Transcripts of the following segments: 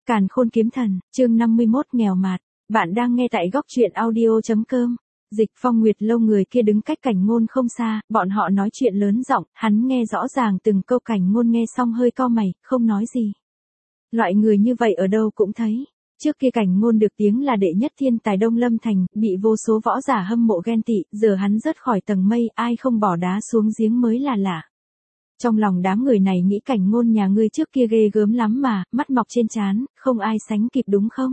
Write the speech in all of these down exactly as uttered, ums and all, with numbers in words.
Càn Khôn Kiếm Thần, chương năm mươi mốt nghèo mạt. Bạn đang nghe tại góc truyện audio.com. Dịch Phong Nguyệt Lâu người kia đứng cách Cảnh Ngôn không xa, bọn họ nói chuyện lớn giọng, hắn nghe rõ ràng từng câu. Cảnh Ngôn nghe xong hơi cau mày, không nói gì. Loại người như vậy ở đâu cũng thấy. Trước kia Cảnh Ngôn được tiếng là đệ nhất thiên tài Đông Lâm Thành, bị vô số võ giả hâm mộ ghen tị, giờ hắn rớt khỏi tầng mây, ai không bỏ đá xuống giếng mới là lạ. Trong lòng đám người này nghĩ Cảnh Ngôn nhà ngươi trước kia ghê gớm lắm mà, mắt mọc trên trán, không ai sánh kịp đúng không?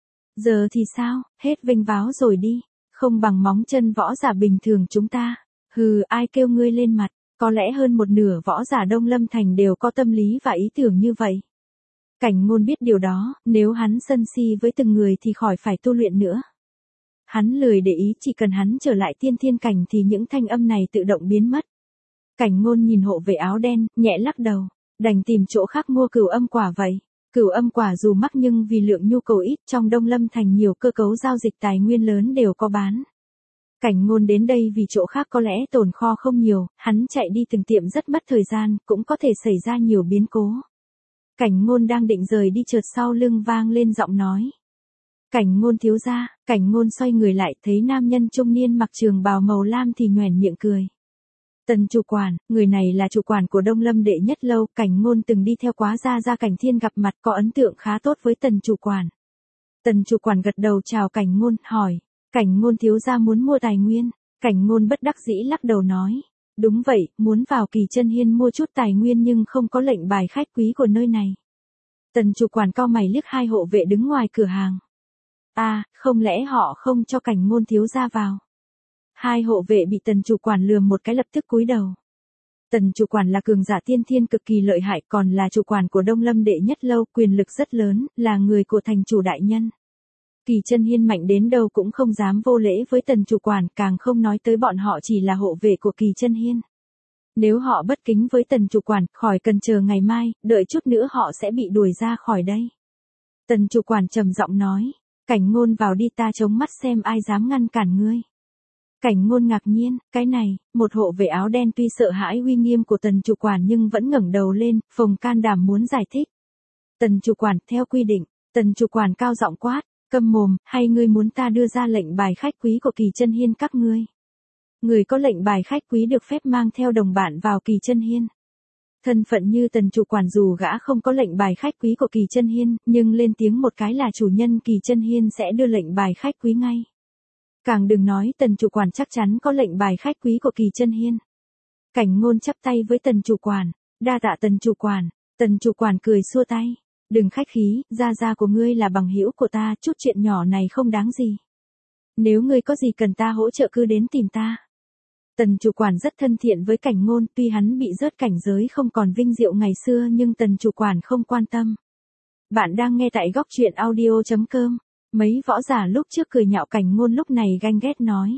Giờ thì sao, hết vênh váo rồi đi, không bằng móng chân võ giả bình thường chúng ta. Hừ, ai kêu ngươi lên mặt, có lẽ hơn một nửa võ giả Đông Lâm Thành đều có tâm lý và ý tưởng như vậy. Cảnh Ngôn biết điều đó, nếu hắn sân si với từng người thì khỏi phải tu luyện nữa. Hắn lười để ý, chỉ cần hắn trở lại tiên thiên cảnh thì những thanh âm này tự động biến mất. Cảnh Ngôn nhìn hộ vệ áo đen, nhẹ lắc đầu, đành tìm chỗ khác mua cửu âm quả vậy. Cửu âm quả dù mắc nhưng vì lượng nhu cầu ít, trong Đông Lâm Thành nhiều cơ cấu giao dịch tài nguyên lớn đều có bán. Cảnh Ngôn đến đây vì chỗ khác có lẽ tồn kho không nhiều, hắn chạy đi từng tiệm rất mất thời gian, cũng có thể xảy ra nhiều biến cố. Cảnh Ngôn đang định rời đi chợt sau lưng vang lên giọng nói. Cảnh Ngôn thiếu gia. Cảnh Ngôn xoay người lại thấy nam nhân trung niên mặc trường bào màu lam thì nhoẻn miệng cười. Tần chủ quản, người này là chủ quản của Đông Lâm đệ nhất lâu, Cảnh Ngôn từng đi theo Quá gia gia Cảnh Thiên gặp mặt, có ấn tượng khá tốt với tần chủ quản. Tần chủ quản gật đầu chào Cảnh Ngôn, hỏi, Cảnh Ngôn thiếu gia muốn mua tài nguyên. Cảnh Ngôn bất đắc dĩ lắc đầu nói, đúng vậy, muốn vào Kỳ Chân Hiên mua chút tài nguyên nhưng không có lệnh bài khách quý của nơi này. Tần chủ quản cau mày liếc hai hộ vệ đứng ngoài cửa hàng. À, không lẽ họ không cho Cảnh Ngôn thiếu gia vào? Hai hộ vệ bị tần chủ quản lườm một cái lập tức cúi đầu. Tần chủ quản là cường giả tiên thiên cực kỳ lợi hại, còn là chủ quản của Đông Lâm đệ nhất lâu, quyền lực rất lớn, là người của thành chủ đại nhân. Kỳ Chân Hiên mạnh đến đâu cũng không dám vô lễ với tần chủ quản, càng không nói tới bọn họ chỉ là hộ vệ của Kỳ Chân Hiên. Nếu họ bất kính với tần chủ quản, khỏi cần chờ ngày mai, đợi chút nữa họ sẽ bị đuổi ra khỏi đây. Tần chủ quản trầm giọng nói, Cảnh Ngôn vào đi, ta chống mắt xem ai dám ngăn cản ngươi. Cảnh Ngôn ngạc nhiên, cái này, một hộ vệ áo đen tuy sợ hãi uy nghiêm của tần chủ quản nhưng vẫn ngẩng đầu lên, phồng can đảm muốn giải thích. Tần chủ quản, theo quy định. Tần chủ quản cao giọng quát, câm mồm, hay ngươi muốn ta đưa ra lệnh bài khách quý của Kỳ Chân Hiên các ngươi? Người có lệnh bài khách quý được phép mang theo đồng bạn vào Kỳ Chân Hiên. Thân phận như tần chủ quản dù gã không có lệnh bài khách quý của Kỳ Chân Hiên, nhưng lên tiếng một cái là chủ nhân Kỳ Chân Hiên sẽ đưa lệnh bài khách quý ngay. Càng đừng nói tần chủ quản chắc chắn có lệnh bài khách quý của Kỳ Chân Hiên. Cảnh Ngôn chắp tay với tần chủ quản, đa tạ tần chủ quản. Tần chủ quản cười xua tay, đừng khách khí, gia gia của ngươi là bằng hữu của ta, chút chuyện nhỏ này không đáng gì. Nếu ngươi có gì cần ta hỗ trợ cứ đến tìm ta. Tần chủ quản rất thân thiện với Cảnh Ngôn, tuy hắn bị rớt cảnh giới không còn vinh diệu ngày xưa nhưng tần chủ quản không quan tâm. Bạn đang nghe tại góc truyện audio.com. Mấy võ giả lúc trước cười nhạo Cảnh Ngôn lúc này ganh ghét nói.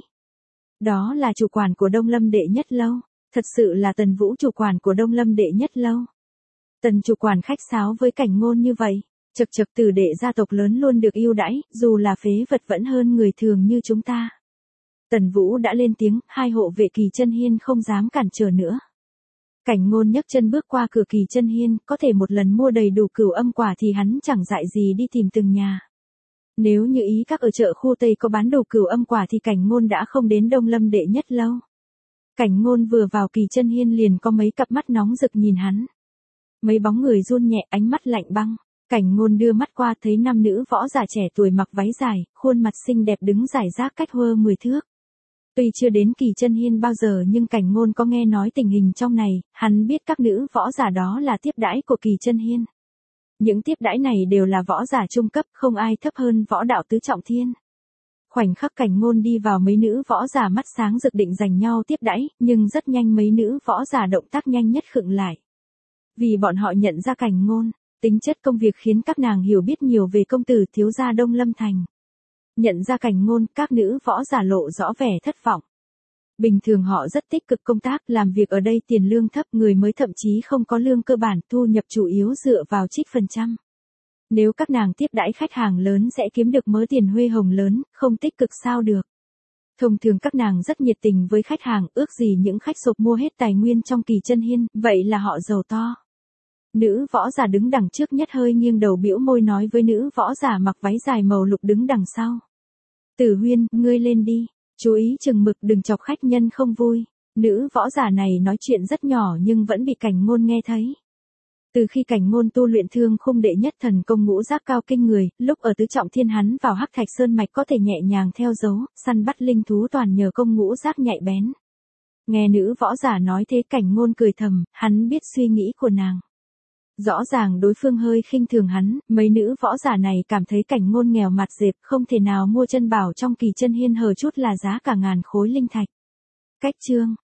Đó là chủ quản của Đông Lâm đệ nhất lâu, thật sự là Tần Vũ chủ quản của Đông Lâm đệ nhất lâu. Tần chủ quản khách sáo với Cảnh Ngôn như vậy, chật chật tử đệ gia tộc lớn luôn được ưu đãi, dù là phế vật vẫn hơn người thường như chúng ta. Tần Vũ đã lên tiếng, hai hộ vệ Kỳ Chân Hiên không dám cản trở nữa. Cảnh Ngôn nhấc chân bước qua cửa Kỳ Chân Hiên, có thể một lần mua đầy đủ cửu âm quả thì hắn chẳng dại gì đi tìm từng nhà. Nếu như ý các ở chợ khu Tây có bán đồ cửu âm quả thì Cảnh Ngôn đã không đến Đông Lâm đệ nhất lâu. Cảnh Ngôn vừa vào Kỳ Chân Hiên liền có mấy cặp mắt nóng rực nhìn hắn. Mấy bóng người run nhẹ, ánh mắt lạnh băng. Cảnh Ngôn đưa mắt qua thấy năm nữ võ giả trẻ tuổi mặc váy dài, khuôn mặt xinh đẹp đứng rải rác cách hơ mười thước. Tuy chưa đến Kỳ Chân Hiên bao giờ nhưng Cảnh Ngôn có nghe nói tình hình trong này, hắn biết các nữ võ giả đó là tiếp đãi của Kỳ Chân Hiên. Những tiếp đãi này đều là võ giả trung cấp, không ai thấp hơn võ đạo tứ trọng thiên. Khoảnh khắc Cảnh Ngôn đi vào mấy nữ võ giả mắt sáng rực định giành nhau tiếp đãi, nhưng rất nhanh mấy nữ võ giả động tác nhanh nhất khựng lại. Vì bọn họ nhận ra Cảnh Ngôn, tính chất công việc khiến các nàng hiểu biết nhiều về công tử thiếu gia Đông Lâm Thành. Nhận ra Cảnh Ngôn, các nữ võ giả lộ rõ vẻ thất vọng. Bình thường họ rất tích cực công tác, làm việc ở đây tiền lương thấp, người mới thậm chí không có lương cơ bản, thu nhập chủ yếu dựa vào trích phần trăm. Nếu các nàng tiếp đãi khách hàng lớn sẽ kiếm được mớ tiền huê hồng lớn, không tích cực sao được. Thông thường các nàng rất nhiệt tình với khách hàng, ước gì những khách sộp mua hết tài nguyên trong Kỳ Chân Hiên, vậy là họ giàu to. Nữ võ giả đứng đằng trước nhất hơi nghiêng đầu bĩu môi nói với nữ võ giả mặc váy dài màu lục đứng đằng sau. Tử Huyên, ngươi lên đi. Chú ý chừng mực đừng chọc khách nhân không vui. Nữ võ giả này nói chuyện rất nhỏ nhưng vẫn bị Cảnh Ngôn nghe thấy. Từ khi Cảnh Ngôn tu luyện Thương Khung đệ nhất thần công ngũ giác cao kinh người, lúc ở tứ trọng thiên hắn vào Hắc Thạch Sơn mạch có thể nhẹ nhàng theo dấu, săn bắt linh thú toàn nhờ công ngũ giác nhạy bén. Nghe nữ võ giả nói thế Cảnh Ngôn cười thầm, hắn biết suy nghĩ của nàng. Rõ ràng đối phương hơi khinh thường hắn, mấy nữ võ giả này cảm thấy Cảnh Ngôn nghèo mặt dẹp không thể nào mua chân bảo trong Kỳ Chân Hiên hờ chút là giá cả ngàn khối linh thạch. Cách chương